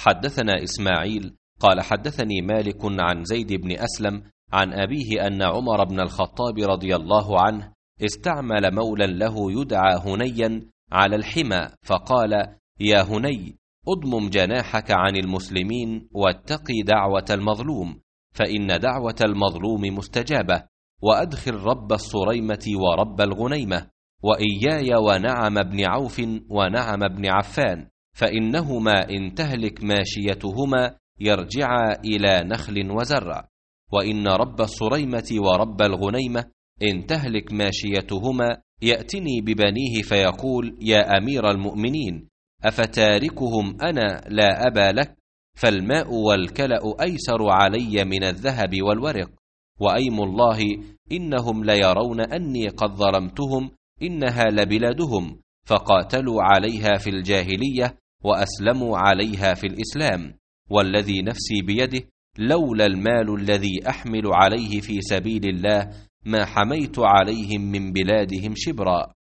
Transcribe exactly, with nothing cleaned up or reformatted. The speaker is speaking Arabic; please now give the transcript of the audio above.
حدثنا إسماعيل قال حدثني مالك عن زيد بن أسلم عن أبيه أن عمر بن الخطاب رضي الله عنه استعمل مولا له يدعى هنيا على الحمى، فقال: يا هني، اضمم جناحك عن المسلمين واتقي دعوة المظلوم، فإن دعوة المظلوم مستجابة، وأدخل رب الصريمة ورب الغنيمة، وإياي ونعم بن عوف ونعم بن عفان، فإنهما إن تهلك ماشيتهما يرجعا إلى نخل وزرع، وإن رب الصريمة ورب الغنيمة إن تهلك ماشيتهما يأتني ببنيه فيقول: يا أمير المؤمنين، أفتاركهم أنا لا أبا لك؟ فالماء والكلأ أيسر علي من الذهب والورق، وأيم الله إنهم ليرون أني قد ظلمتهم، إنها لبلادهم، فقاتلوا عليها في الجاهلية وأسلموا عليها في الإسلام، والذي نفسي بيده لولا المال الذي أحمل عليه في سبيل الله ما حميت عليهم من بلادهم شبرا.